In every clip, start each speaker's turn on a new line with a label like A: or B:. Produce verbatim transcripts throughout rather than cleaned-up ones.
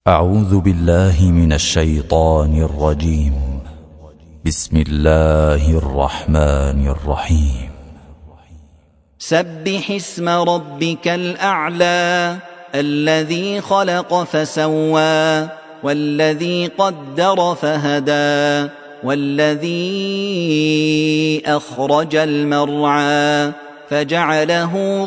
A: أعوذ بالله من الشيطان الرجيم. بسم الله الرحمن الرحيم.
B: سبح اسم ربك الأعلى الذي خلق فسوى والذي قدر فهدى والذي أخرج المرعى فجعله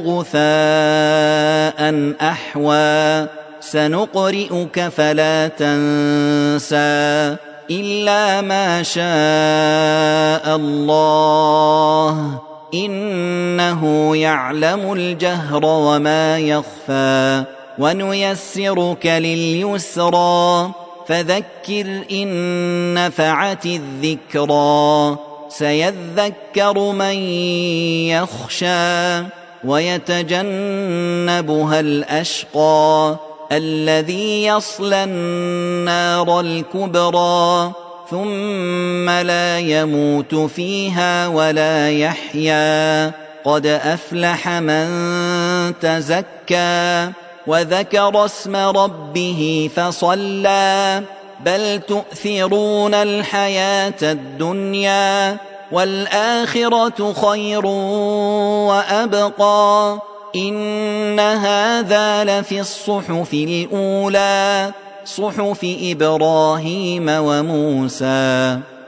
B: غثاء أحوى سنقرئك فلا تنسى إلا ما شاء الله إنه يعلم الجهر وما يخفى ونيسرك لليسرى فذكر إن نفعت الذكرى سيذكر من يخشى ويتجنبها الأشقى الذي يصلى النار الكبرى ثم لا يموت فيها ولا يحيا قد أفلح من تزكى وذكر اسم ربه فصلى بل تؤثرون الحياة الدنيا والآخرة خير وأبقى إن هذا لفي الصحف الأولى صحف إبراهيم وموسى.